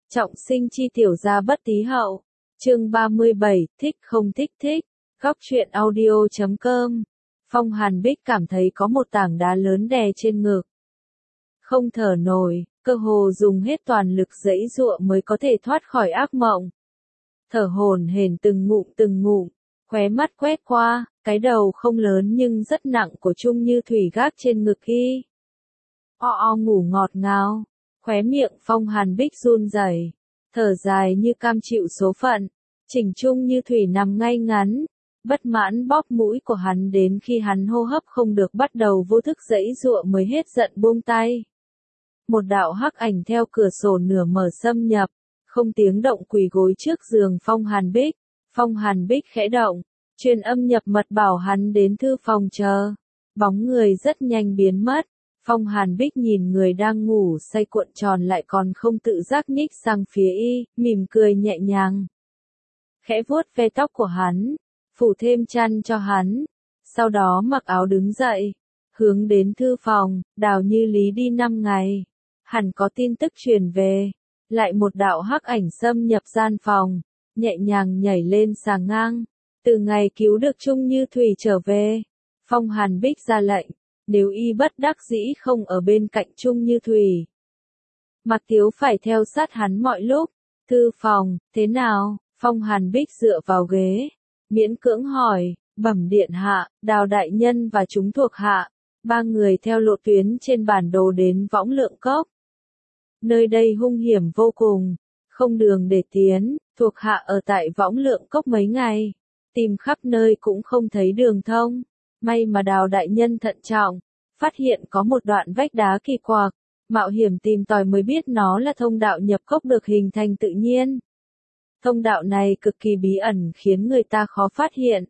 Trọng sinh chi tiểu gia bất tí hậu. Chương 37, thích không thích thích. Góc truyện audio.com. Phong Hàn Bích cảm thấy có một tảng đá lớn đè trên ngực. Không thở nổi, cơ hồ dùng hết toàn lực giãy giụa mới có thể thoát khỏi ác mộng. Thở hổn hển từng ngụm, khóe mắt quét qua, cái đầu không lớn nhưng rất nặng của Trung Như Thủy gác trên ngực y. Ngủ ngọt ngào, khóe miệng Phong Hàn Bích run rẩy, thở dài như cam chịu số phận. Chỉnh Trung Như Thủy nằm ngay ngắn, bất mãn bóp mũi của hắn đến khi hắn hô hấp không được bắt đầu vô thức giãy giụa mới hết giận buông tay. Một đạo hắc ảnh theo cửa sổ nửa mở xâm nhập, không tiếng động quỳ gối trước giường Phong Hàn Bích. Phong Hàn Bích khẽ động, truyền âm nhập mật bảo hắn đến thư phòng chờ. Bóng người rất nhanh biến mất. Phong Hàn Bích nhìn người đang ngủ say cuộn tròn lại còn không tự giác nhích sang phía y, mỉm cười nhẹ nhàng. Khẽ vuốt ve tóc của hắn, phủ thêm chăn cho hắn, sau đó mặc áo đứng dậy, hướng đến thư phòng. Đào Như Lý đi 5 ngày, hẳn có tin tức truyền về. Lại một đạo hắc ảnh xâm nhập gian phòng, nhẹ nhàng nhảy lên sàng ngang. Từ ngày cứu được Trung Như Thủy trở về, Phong Hàn Bích ra lệnh, nếu y bất đắc dĩ không ở bên cạnh Trung Như Thủy, Mạc Tiếu phải theo sát hắn mọi lúc. Thư phòng, thế nào? Phong Hàn Bích dựa vào ghế, miễn cưỡng hỏi. Bẩm điện hạ, Đào đại nhân và chúng thuộc hạ, 3 người theo lộ tuyến trên bản đồ đến Võng Lượng Cốc. Nơi đây hung hiểm vô cùng, không đường để tiến, thuộc hạ ở tại Võng Lượng Cốc mấy ngày, tìm khắp nơi cũng không thấy đường thông. May mà Đào đại nhân thận trọng, phát hiện có một đoạn vách đá kỳ quặc, mạo hiểm tìm tòi mới biết nó là thông đạo nhập cốc được hình thành tự nhiên. Thông đạo này cực kỳ bí ẩn khiến người ta khó phát hiện.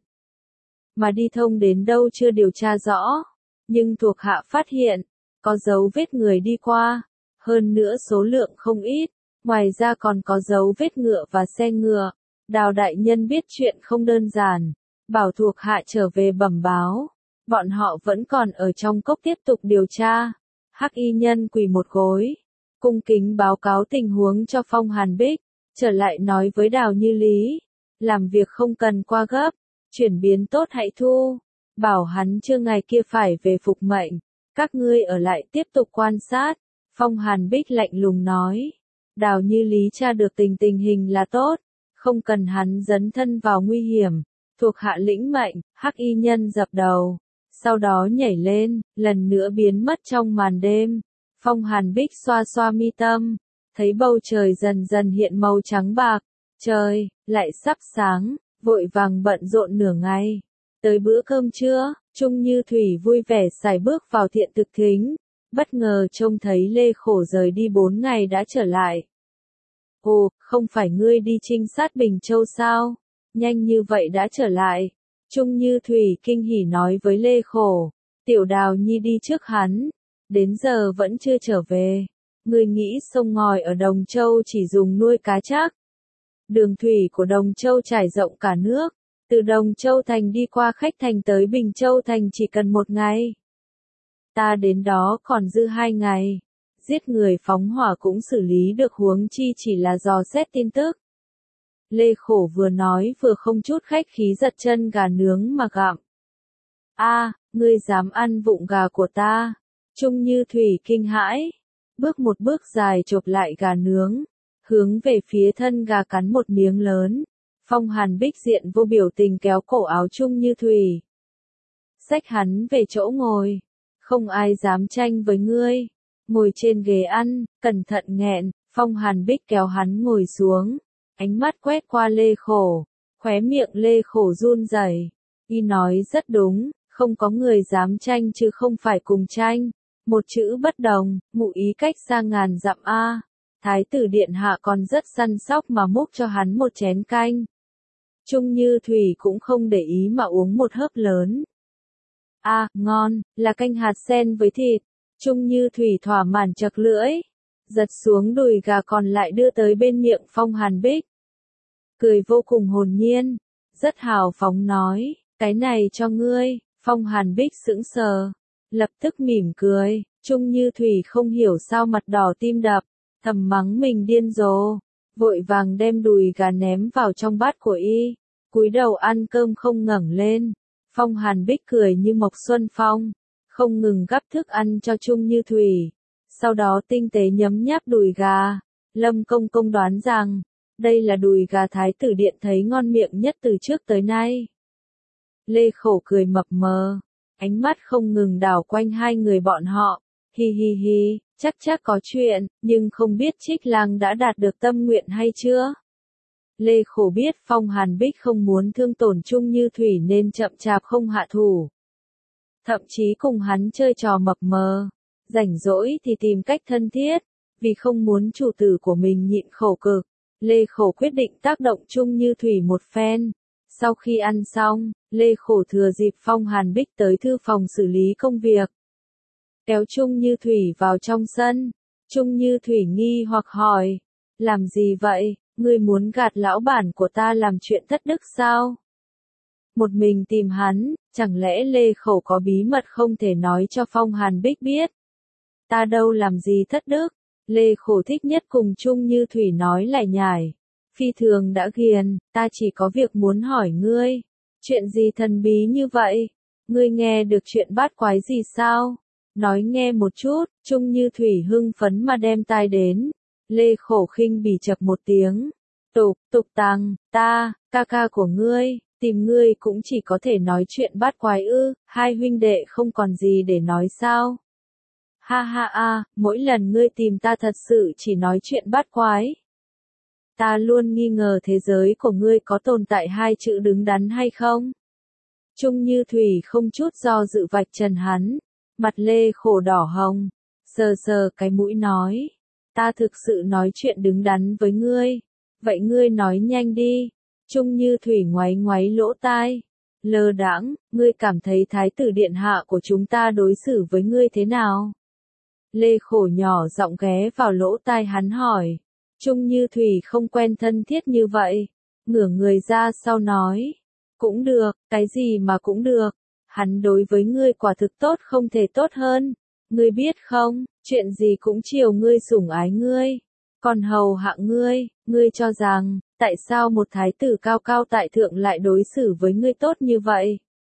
Mà đi thông đến đâu chưa điều tra rõ, nhưng thuộc hạ phát hiện, có dấu vết người đi qua, hơn nữa số lượng không ít, ngoài ra còn có dấu vết ngựa và xe ngựa. Đào đại nhân biết chuyện không đơn giản, bảo thuộc hạ trở về bẩm báo, bọn họ vẫn còn ở trong cốc tiếp tục điều tra. Hắc y nhân quỳ một gối, cung kính báo cáo tình huống cho Phong Hàn Bích, trở lại nói với Đào Như Lý, làm việc không cần qua gấp, chuyển biến tốt hãy thu, bảo hắn chưa ngày kia phải về phục mệnh, các ngươi ở lại tiếp tục quan sát. Phong Hàn Bích lạnh lùng nói, Đào Như Lý tra được tình hình là tốt, không cần hắn dấn thân vào nguy hiểm. Thuộc hạ lĩnh mệnh. Hắc y nhân dập đầu, sau đó nhảy lên, lần nữa biến mất trong màn đêm. Phong Hàn Bích xoa xoa mi tâm, thấy bầu trời dần dần hiện màu trắng bạc, trời lại sắp sáng, vội vàng bận rộn nửa ngày. Tới bữa cơm trưa, Trung Như Thủy vui vẻ sải bước vào thiện thực thính, bất ngờ trông thấy Lê Khổ rời đi 4 ngày đã trở lại. Ồ, không phải ngươi đi trinh sát Bình Châu sao? Nhanh như vậy đã trở lại. Trung Như Thủy kinh hỉ nói với Lê Khổ, tiểu Đào Nhi đi trước hắn, đến giờ vẫn chưa trở về. Ngươi nghĩ sông ngòi ở Đồng Châu chỉ dùng nuôi cá chắc? Đường thủy của Đồng Châu trải rộng cả nước, từ Đồng Châu Thành đi qua Khách Thành tới Bình Châu Thành chỉ cần 1 ngày. Ta đến đó còn dư 2 ngày, giết người phóng hỏa cũng xử lý được, huống chi chỉ là dò xét tin tức. Lê Khổ vừa nói vừa không chút khách khí giật chân gà nướng mà gặm. Ngươi dám ăn vụng gà của ta? Trung Như Thủy kinh hãi, bước một bước dài chộp lại gà nướng, hướng về phía thân gà cắn một miếng lớn. Phong Hàn Bích diện vô biểu tình kéo cổ áo Trung Như Thủy, xách hắn về chỗ ngồi. Không ai dám tranh với ngươi. Ngồi trên ghế ăn, cẩn thận nghẹn. Phong Hàn Bích kéo hắn ngồi xuống, ánh mắt quét qua Lê Khổ, khóe miệng Lê Khổ run rẩy. Y nói rất đúng, không có người dám tranh chứ không phải cùng tranh. Một chữ bất đồng, ngụ ý cách xa ngàn dặm a. Thái tử điện hạ còn rất săn sóc mà múc cho hắn một chén canh. Trung Như Thủy cũng không để ý mà uống một hớp lớn. Ngon, là canh hạt sen với thịt. Trung Như Thủy thỏa mãn chật lưỡi, giật xuống đùi gà còn lại đưa tới bên miệng Phong Hàn Bích. Cười vô cùng hồn nhiên, rất hào phóng nói, cái này cho ngươi. Phong Hàn Bích sững sờ, lập tức mỉm cười. Trung Như Thủy không hiểu sao mặt đỏ tim đập, thầm mắng mình điên rồ. vội vàng đem đùi gà ném vào trong bát của y, cúi đầu ăn cơm không ngẩng lên. Phong Hàn Bích cười như Mộc Xuân Phong, không ngừng gắp thức ăn cho Chung Như Thủy, sau đó tinh tế nhấm nháp đùi gà. Lâm Công Công đoán rằng, đây là đùi gà Thái tử điện thấy ngon miệng nhất từ trước tới nay. Lê Khổ cười mập mờ, ánh mắt không ngừng đảo quanh hai người bọn họ, hi hi hi, chắc có chuyện, nhưng không biết Trích Lang đã đạt được tâm nguyện hay chưa? Lê Khổ biết Phong Hàn Bích không muốn thương tổn Chung Như Thủy nên chậm chạp không hạ thủ. Thậm chí cùng hắn chơi trò mập mờ, rảnh rỗi thì tìm cách thân thiết, vì không muốn chủ tử của mình nhịn khổ cực. Lê Khổ quyết định tác động Chung Như Thủy một phen. Sau khi ăn xong, Lê Khổ thừa dịp Phong Hàn Bích tới thư phòng xử lý công việc, kéo Chung Như Thủy vào trong sân. Chung Như Thủy nghi hoặc hỏi, làm gì vậy, ngươi muốn gạt lão bản của ta làm chuyện thất đức sao? Một mình tìm hắn, chẳng lẽ Lê Khổ có bí mật không thể nói cho Phong Hàn Bích biết? Ta đâu làm gì thất đức, Lê Khổ thích nhất cùng Chung Như Thủy nói lại nhải. Phi thường đã ghiền, ta chỉ có việc muốn hỏi ngươi. Chuyện gì thần bí như vậy? Ngươi nghe được chuyện bát quái gì sao? Nói nghe một chút. Chung Như Thủy hưng phấn mà đem tai đến. Lê Khổ khinh bỉ chập một tiếng. Tục Tăng, ta, ca của ngươi, tìm ngươi cũng chỉ có thể nói chuyện bát quái ư, hai huynh đệ không còn gì để nói sao? Ha ha a, mỗi lần ngươi tìm ta thật sự chỉ nói chuyện bát quái. Ta luôn nghi ngờ thế giới của ngươi có tồn tại hai chữ đứng đắn hay không? Chung Như Thủy không chút do dự vạch trần hắn, mặt Lê Khổ đỏ hồng, sờ cái mũi nói, ta thực sự nói chuyện đứng đắn với ngươi, vậy ngươi nói nhanh đi. Chung Như Thủy ngoáy lỗ tai, lơ đãng, ngươi cảm thấy Thái tử điện hạ của chúng ta đối xử với ngươi thế nào? Lê Khổ nhỏ giọng ghé vào lỗ tai hắn hỏi. Chung Như Thủy không quen thân thiết như vậy, ngửa người ra sau nói, cũng được, cái gì mà cũng được, hắn đối với ngươi quả thực tốt không thể tốt hơn, ngươi biết không, chuyện gì cũng chiều ngươi sủng ái ngươi, còn hầu hạ ngươi, ngươi cho rằng, tại sao một thái tử cao cao tại thượng lại đối xử với ngươi tốt như vậy?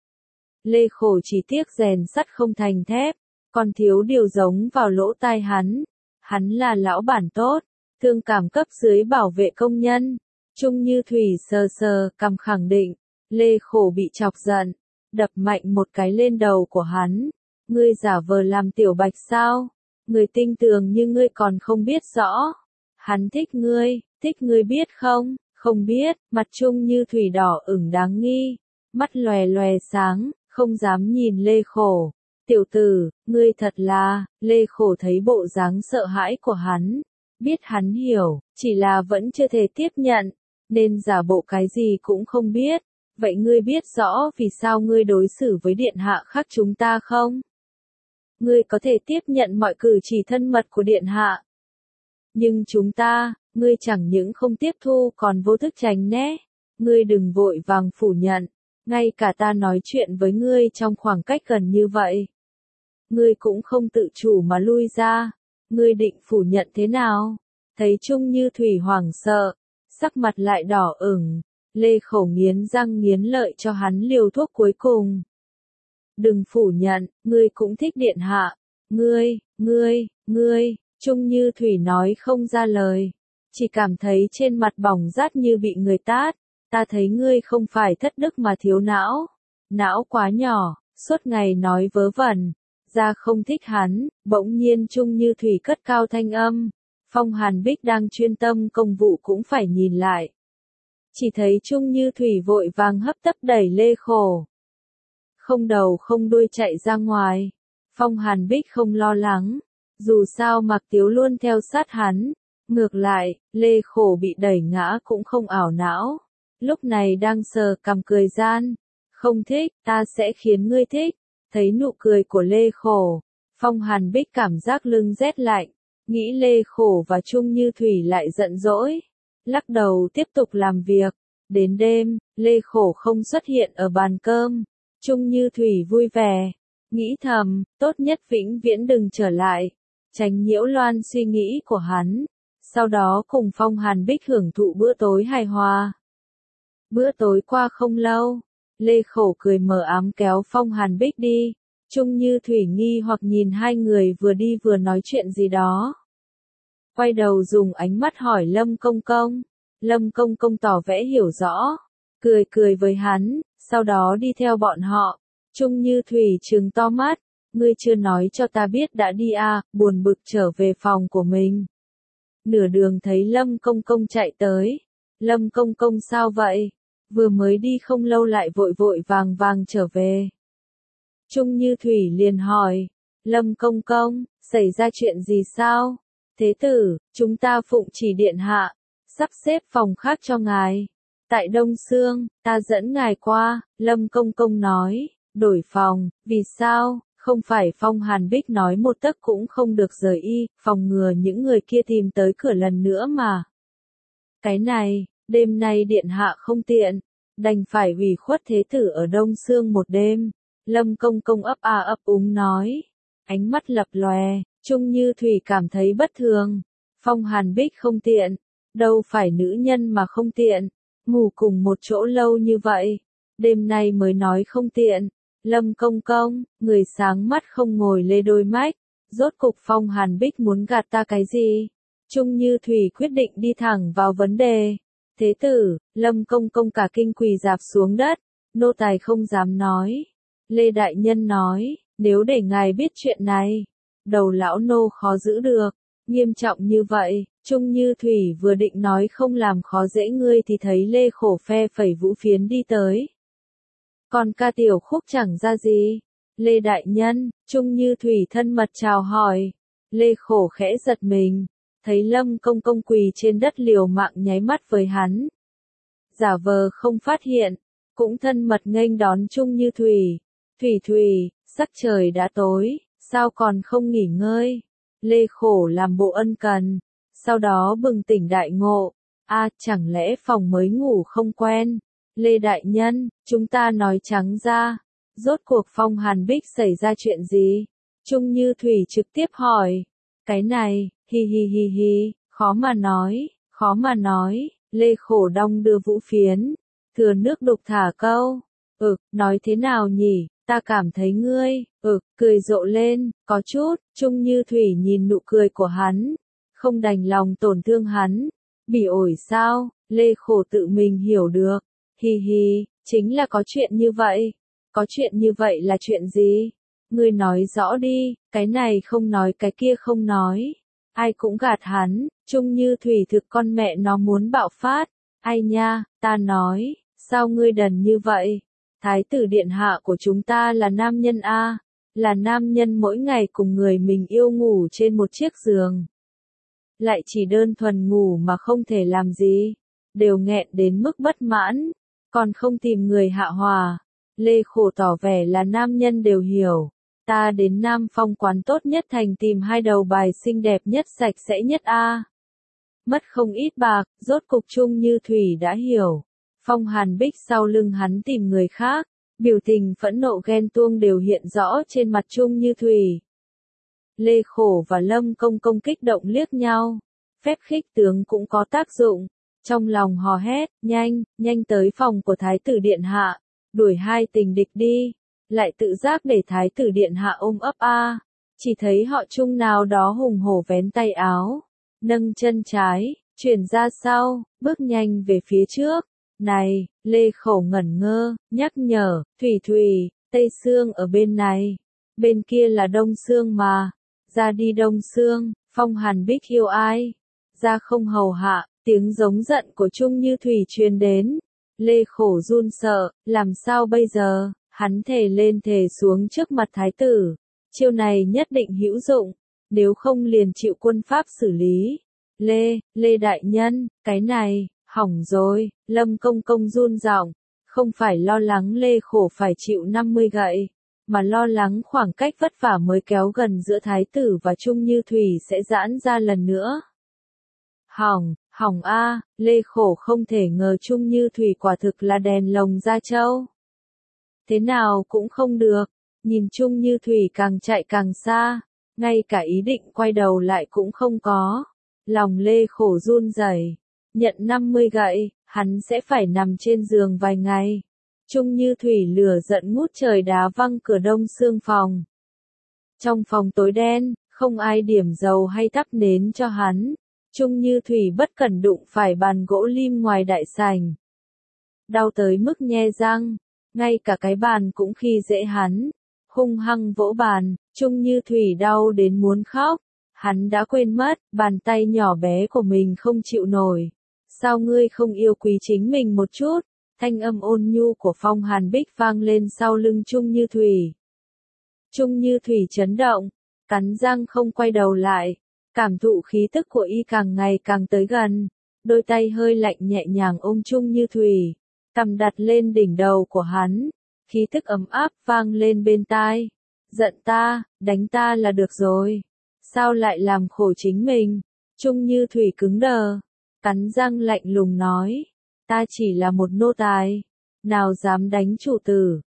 Lê Khổ chỉ tiếc rèn sắt không thành thép, còn thiếu điều giống vào lỗ tai hắn là lão bản tốt. Thương cảm cấp dưới bảo vệ công nhân. Chung Như Thủy sờ cằm khẳng định. Lê Khổ bị chọc giận, đập mạnh một cái lên đầu của hắn. Ngươi giả vờ làm tiểu bạch sao? Người tinh tường như ngươi còn không biết rõ. Hắn thích ngươi biết không? Không biết, mặt Chung Như Thủy đỏ ửng đáng nghi. Mắt lòe sáng, không dám nhìn Lê Khổ. Tiểu tử, ngươi thật là, Lê Khổ thấy bộ dáng sợ hãi của hắn. Biết hắn hiểu, chỉ là vẫn chưa thể tiếp nhận, nên giả bộ cái gì cũng không biết. Vậy ngươi biết rõ vì sao ngươi đối xử với điện hạ khác chúng ta không? Ngươi có thể tiếp nhận mọi cử chỉ thân mật của điện hạ. Nhưng chúng ta, ngươi chẳng những không tiếp thu còn vô thức tránh né. Ngươi đừng vội vàng phủ nhận, ngay cả ta nói chuyện với ngươi trong khoảng cách gần như vậy. Ngươi cũng không tự chủ mà lui ra. Ngươi định phủ nhận thế nào? Thấy Chung Như Thủy hoảng sợ, sắc mặt lại đỏ ửng, Lê Khổ nghiến răng nghiến lợi cho hắn liều thuốc cuối cùng. Đừng phủ nhận, ngươi cũng thích điện hạ. Ngươi, Chung Như Thủy nói không ra lời, chỉ cảm thấy trên mặt bỏng rát như bị người tát. Ta thấy ngươi không phải thất đức mà thiếu não quá nhỏ, suốt ngày nói vớ vẩn. Ra không thích hắn, bỗng nhiên Chung Như Thủy cất cao thanh âm. Phong Hàn Bích đang chuyên tâm công vụ cũng phải nhìn lại. Chỉ thấy Chung Như Thủy vội vàng hấp tấp đẩy Lê Khổ. Không đầu không đuôi chạy ra ngoài. Phong Hàn Bích không lo lắng. Dù sao Mạc Tiếu luôn theo sát hắn. Ngược lại, Lê Khổ bị đẩy ngã cũng không ảo não. Lúc này đang sờ cằm cười gian. Không thích, ta sẽ khiến ngươi thích. Thấy nụ cười của Lê Khổ, Phong Hàn Bích cảm giác lưng rét lạnh, nghĩ Lê Khổ và Chung Như Thủy lại giận dỗi, lắc đầu tiếp tục làm việc. Đến đêm, Lê Khổ không xuất hiện ở bàn cơm, Chung Như Thủy vui vẻ, nghĩ thầm, tốt nhất vĩnh viễn đừng trở lại, tránh nhiễu loạn suy nghĩ của hắn. sau đó cùng Phong Hàn Bích hưởng thụ bữa tối hài hòa. Bữa tối qua không lâu, Lê Khổ cười mờ ám kéo Phong Hàn Bích đi. Chung Như Thủy nghi hoặc nhìn hai người vừa đi vừa nói chuyện gì đó. Quay đầu dùng ánh mắt hỏi Lâm Công Công. Lâm Công Công tỏ vẻ hiểu rõ, cười cười với hắn, sau đó đi theo bọn họ. Chung Như Thủy trừng to mắt, ngươi chưa nói cho ta biết đã đi à, buồn bực trở về phòng của mình. Nửa đường thấy Lâm Công Công chạy tới. Lâm Công Công sao vậy? Vừa mới đi không lâu lại vội vội vàng vàng trở về. Chung Như Thủy liền hỏi, Lâm Công Công, xảy ra chuyện gì sao? Thế tử, chúng ta phụng chỉ điện hạ, sắp xếp phòng khác cho ngài. Tại Đông Xương, ta dẫn ngài qua, Lâm Công Công nói, đổi phòng, vì sao? Không phải Phong Hàn Bích nói một tấc cũng không được rời y, phòng ngừa những người kia tìm tới cửa lần nữa mà. Cái này, đêm nay điện hạ không tiện, đành phải ủy khuất thế tử ở Đông Xương một đêm. Lâm Công Công ấp a ấp úng nói, ánh mắt lập lòe, Chung Như Thủy cảm thấy bất thường. Phong Hàn Bích không tiện, đâu phải nữ nhân mà không tiện, ngủ cùng một chỗ lâu như vậy, đêm nay mới nói không tiện. Lâm Công Công, người sáng mắt không ngồi lê đôi mách, rốt cục Phong Hàn Bích muốn gạt ta cái gì? Chung Như Thủy quyết định đi thẳng vào vấn đề. Thế tử, Lâm Công Công cả kinh quỳ rạp xuống đất, nô tài không dám nói. Lê Đại Nhân nói, nếu để ngài biết chuyện này, đầu lão nô khó giữ được, nghiêm trọng như vậy. Chung Như Thủy vừa định nói không làm khó dễ ngươi thì thấy Lê Khổ phe phẩy vũ phiến đi tới. Còn ca tiểu khúc chẳng ra gì. Lê Đại Nhân, Chung Như Thủy thân mật chào hỏi. Lê Khổ khẽ giật mình, thấy Lâm Công Công quỳ trên đất liều mạng nháy mắt với hắn. Giả vờ không phát hiện, cũng thân mật nghênh đón Chung Như Thủy. Thủy Thủy, sắc trời đã tối, sao còn không nghỉ ngơi? Lê Khổ làm bộ ân cần, sau đó bừng tỉnh đại ngộ. Chẳng lẽ phòng mới ngủ không quen? Lê Đại Nhân, chúng ta nói trắng ra, rốt cuộc Phong Hàn Bích xảy ra chuyện gì? Chung Như Thủy trực tiếp hỏi. Cái này, hi hi hi hi, khó mà nói, Lê Khổ đong đưa vũ phiến, thừa nước đục thả câu. Nói thế nào nhỉ, ta cảm thấy ngươi, cười rộ lên, có chút. Chung Như Thủy nhìn nụ cười của hắn, không đành lòng tổn thương hắn. Bỉ ổi sao? Lê Khổ tự mình hiểu được. Hi hi, chính là có chuyện như vậy. Có chuyện như vậy là chuyện gì? Ngươi nói rõ đi, cái này không nói cái kia không nói. Ai cũng gạt hắn. Chung Như Thủy thực con mẹ nó muốn bạo phát. Ai nha, ta nói, sao ngươi đần như vậy? Thái tử điện hạ của chúng ta là nam nhân a, là nam nhân mỗi ngày cùng người mình yêu ngủ trên một chiếc giường. Lại chỉ đơn thuần ngủ mà không thể làm gì, đều nghẹn đến mức bất mãn, còn không tìm người hạ hòa. Lê Khổ tỏ vẻ là nam nhân đều hiểu. Ta đến Nam Phong quán tốt nhất thành tìm hai đầu bài xinh đẹp nhất sạch sẽ nhất a. Mất không ít bạc, rốt cục Chung Như Thủy đã hiểu. Phong Hàn Bích sau lưng hắn tìm người khác, biểu tình phẫn nộ ghen tuông đều hiện rõ trên mặt Chung Như Thủy. Lê Khổ và Lâm Công Công kích động liếc nhau, phép khích tướng cũng có tác dụng, trong lòng hò hét, nhanh tới phòng của Thái tử Điện Hạ, đuổi hai tình địch đi, lại tự giác để Thái tử Điện Hạ ôm ấp a. Chỉ thấy họ Chung nào đó hùng hổ vén tay áo, nâng chân trái, chuyển ra sau, bước nhanh về phía trước. Này, Lê Khổ ngẩn ngơ, nhắc nhở, Thủy Thủy, Tây Xương ở bên này, bên kia là Đông Xương mà, ra đi Đông Xương. Phong Hàn Bích yêu ai? Ra không hầu hạ, tiếng giống giận của Chung Như Thủy truyền đến. Lê Khổ run sợ, làm sao bây giờ? Hắn thề lên thề xuống trước mặt thái tử, chiêu này nhất định hữu dụng, nếu không liền chịu quân pháp xử lý. Lê Đại Nhân, cái này, hỏng rồi. Lâm Công Công run giọng, không phải lo lắng Lê Khổ phải chịu 50 gậy, mà lo lắng khoảng cách vất vả mới kéo gần giữa thái tử và Chung Như Thủy sẽ giãn ra lần nữa. Hỏng a, Lê Khổ không thể ngờ Chung Như Thủy quả thực là đèn lồng ra châu. Thế nào cũng không được, nhìn Chung Như Thủy càng chạy càng xa, ngay cả ý định quay đầu lại cũng không có. Lòng Lê khổ run rẩy, nhận 50 gậy, hắn sẽ phải nằm trên giường vài ngày. Trung Như Thủy lửa giận ngút trời đá văng cửa đông xương phòng. Trong phòng tối đen, không ai điểm dầu hay thắp nến cho hắn. Trung Như Thủy bất cẩn đụng phải bàn gỗ lim ngoài đại sảnh. Đau tới mức nhe răng, ngay cả cái bàn cũng khi dễ hắn. Hung hăng vỗ bàn, Trung Như Thủy đau đến muốn khóc. Hắn đã quên mất, bàn tay nhỏ bé của mình không chịu nổi. Sao ngươi không yêu quý chính mình một chút? Thanh âm ôn nhu của Phong Hàn Bích vang lên sau lưng Trung Như Thủy. Trung Như Thủy chấn động, cắn răng không quay đầu lại, cảm thụ khí tức của y càng ngày càng tới gần, đôi tay hơi lạnh nhẹ nhàng ôm Trung Như Thủy, cầm đặt lên đỉnh đầu của hắn, khí tức ấm áp vang lên bên tai. Giận ta, đánh ta là được rồi. Sao lại làm khổ chính mình? Trung Như Thủy cứng đờ, cắn răng lạnh lùng nói, ta chỉ là một nô tài, nào dám đánh chủ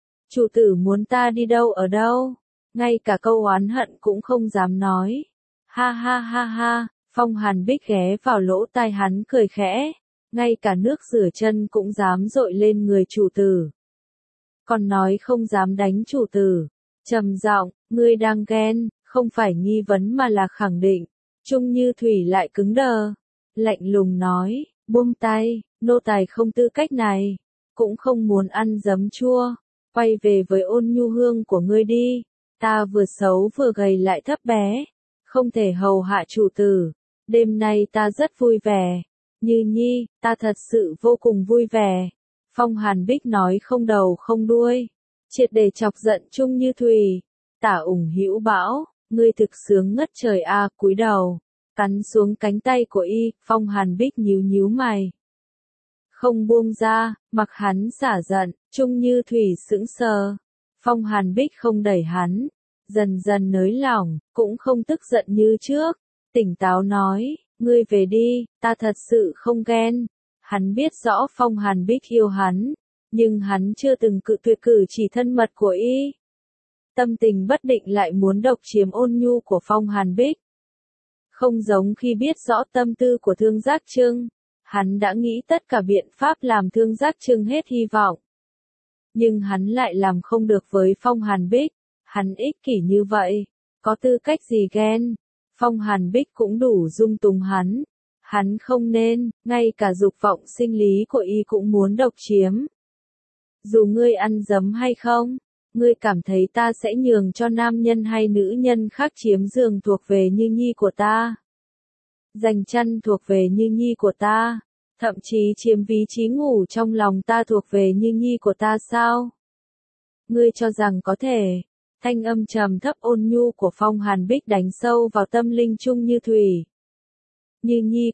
tử muốn ta đi đâu ở đâu, ngay cả câu oán hận cũng không dám nói. Ha ha ha ha, Phong Hàn Bích ghé vào lỗ tai hắn cười khẽ, ngay cả nước rửa chân cũng dám dội lên người chủ tử. Còn nói không dám đánh chủ tử, trầm giọng, ngươi đang ghen, không phải nghi vấn mà là khẳng định. Trung Như Thủy lại cứng đờ, lạnh lùng nói, buông tay, nô tài không tư cách này, cũng không muốn ăn giấm chua, quay về với ôn nhu hương của ngươi đi, ta vừa xấu vừa gầy lại thấp bé, không thể hầu hạ chủ tử, đêm nay ta rất vui vẻ, Như Nhi, ta thật sự vô cùng vui vẻ. Phong Hàn Bích nói không đầu không đuôi, triệt để chọc giận Trung Như Thủy. Tả Ủng Hữu bảo, ngươi thực sướng ngất trời a, cúi đầu, cắn xuống cánh tay của y. Phong Hàn Bích nhíu nhíu mày, không buông ra, mặc hắn xả giận. Trung Như Thủy sững sờ, Phong Hàn Bích không đẩy hắn, dần dần nới lỏng, cũng không tức giận như trước, tỉnh táo nói, ngươi về đi, ta thật sự không ghen. Hắn biết rõ Phong Hàn Bích yêu hắn, nhưng hắn chưa từng cự tuyệt cử chỉ thân mật của y. Tâm tình bất định lại muốn độc chiếm ôn nhu của Phong Hàn Bích. Không giống khi biết rõ tâm tư của Thương Giác Trưng, hắn đã nghĩ tất cả biện pháp làm Thương Giác Trưng hết hy vọng. Nhưng hắn lại làm không được với Phong Hàn Bích, hắn ích kỷ như vậy, có tư cách gì ghen. Phong Hàn Bích cũng đủ dung túng hắn không nên, ngay cả dục vọng sinh lý của y cũng muốn độc chiếm. Dù ngươi ăn dấm hay không, ngươi cảm thấy ta sẽ nhường cho nam nhân hay nữ nhân khác chiếm giường thuộc về Như Nhi của ta, giành chăn thuộc về Như Nhi của ta, thậm chí chiếm vị trí ngủ trong lòng ta thuộc về Như Nhi của ta sao? Ngươi cho rằng có thể? Thanh âm trầm thấp ôn nhu của Phong Hàn Bích đánh sâu vào tâm linh Trung Như Thủy. Như Nhi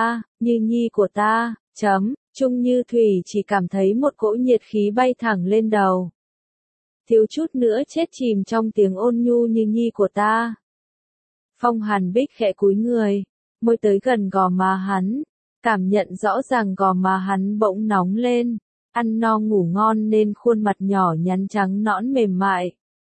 của ta, Trung Như Thủy chỉ cảm thấy một cỗ nhiệt khí bay thẳng lên đầu. Thiếu chút nữa chết chìm trong tiếng ôn nhu Như Nhi của ta. Phong Hàn Bích khẽ cúi người, môi tới gần gò má hắn, cảm nhận rõ ràng gò má hắn bỗng nóng lên, ăn no ngủ ngon nên khuôn mặt nhỏ nhắn trắng nõn mềm mại.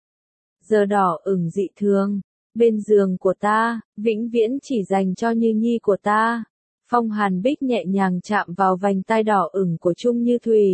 Giờ đỏ ửng dị thường, bên giường của ta, vĩnh viễn chỉ dành cho Như Nhi của ta. Phong Hàn Bích nhẹ nhàng chạm vào vành tai đỏ ửng của Trung Như Thủy.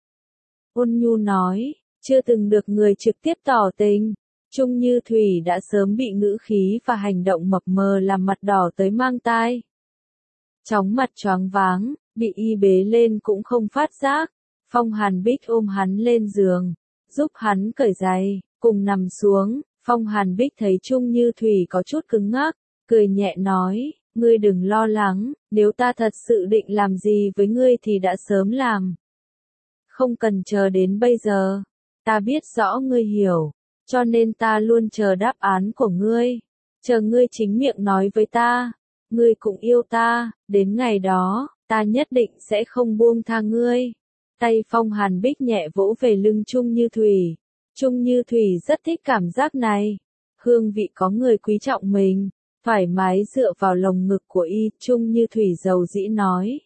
Ôn nhu nói, chưa từng được người trực tiếp tỏ tình. Trung Như Thủy đã sớm bị ngữ khí và hành động mập mờ làm mặt đỏ tới mang tai. Chóng mặt choáng váng, bị y bế lên cũng không phát giác. Phong Hàn Bích ôm hắn lên giường, giúp hắn cởi giày, cùng nằm xuống. Phong Hàn Bích thấy Trung Như Thủy có chút cứng ngắc, cười nhẹ nói, ngươi đừng lo lắng, nếu ta thật sự định làm gì với ngươi thì đã sớm làm. Không cần chờ đến bây giờ, ta biết rõ ngươi hiểu, cho nên ta luôn chờ đáp án của ngươi, chờ ngươi chính miệng nói với ta, ngươi cũng yêu ta, đến ngày đó, ta nhất định sẽ không buông tha ngươi. Tay Phong Hàn Bích nhẹ vỗ về lưng Trung Như Thủy. Trung Như Thủy rất thích cảm giác này, hương vị có người quý trọng mình, thoải mái dựa vào lồng ngực của y. Trung Như Thủy dầu dĩ nói.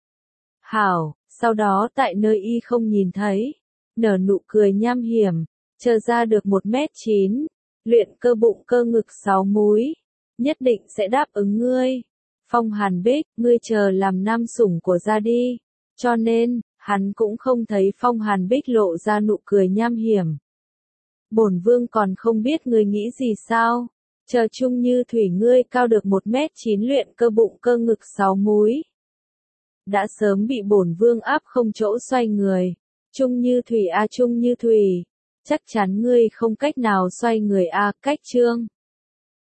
Hảo, sau đó tại nơi y không nhìn thấy, nở nụ cười nham hiểm, chờ ra được 1m9, luyện cơ bụng cơ ngực 6 múi, nhất định sẽ đáp ứng ngươi. Phong Hàn Bích, ngươi chờ làm nam sủng của gia đi. Cho nên, hắn cũng không thấy Phong Hàn Bích lộ ra nụ cười nham hiểm. Bổn vương còn không biết ngươi nghĩ gì sao? Chờ Trung Như Thủy ngươi cao được 1m9 luyện cơ bụng cơ ngực 6 múi. Đã sớm bị bổn vương áp không chỗ xoay người. Trung Như Thủy Trung Như Thủy. Chắc chắn ngươi không cách nào xoay người cách Trương.